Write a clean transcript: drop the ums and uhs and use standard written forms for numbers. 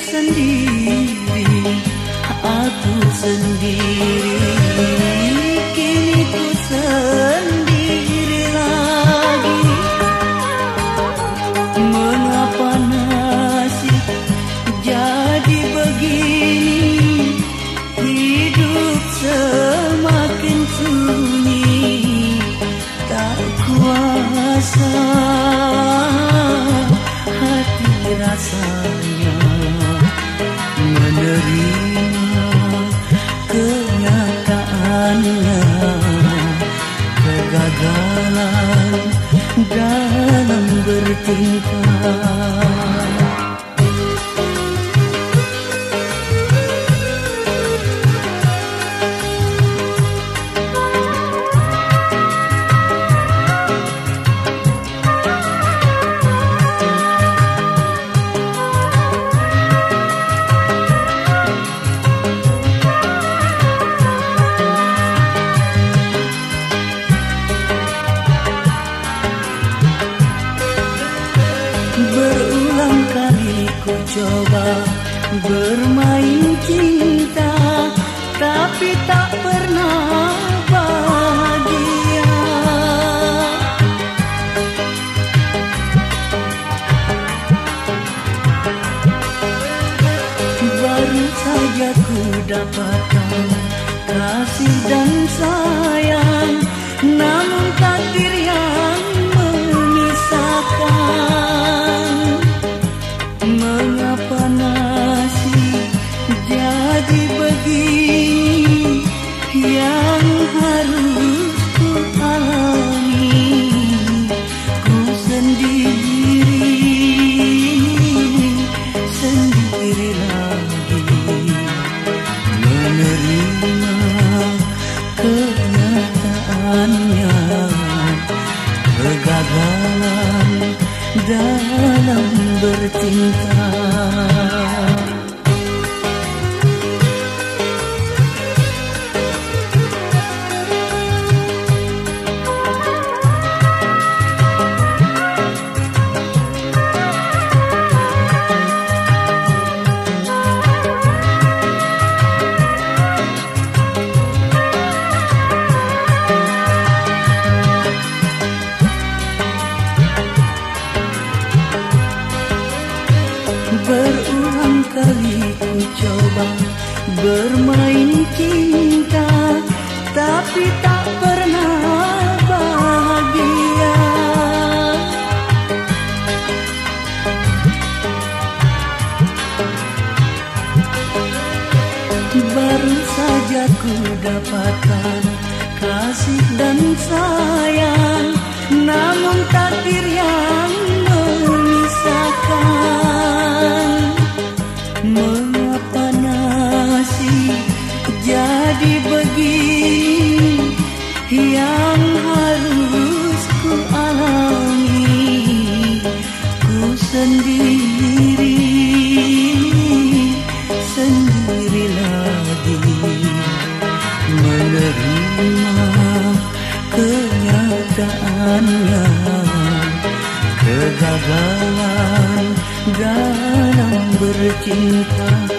sendiri, aku sendiri, kini ku sendiri lagi. Mengapa nasib jadi begini, hidup semakin sunyi, tak kuasa hati rasanya menerima kenyataannya, kegagalan dalam bertingkah. Berulang kali ku coba bermain cinta, tapi tak pernah bahagia. Baru saja ku dapatkan kasih dan sayang, namun takdir yang memisahkan. Mengapa nasib jadi begini, yang harus ku alami ku sendiri lagi, menerima kenyataannya, kegagalan dalam bertingkah. Berulang kali ku coba bermain cinta, tapi tak pernah bahagia. Baru saja ku dapatkan kasih dan sayang, namun takdir yang memisahkan. Mengapa nasib jadi begini, yang harus ku alami ku sendiri lagi, menerima kenyataannya, kegagalan dalam bercinta.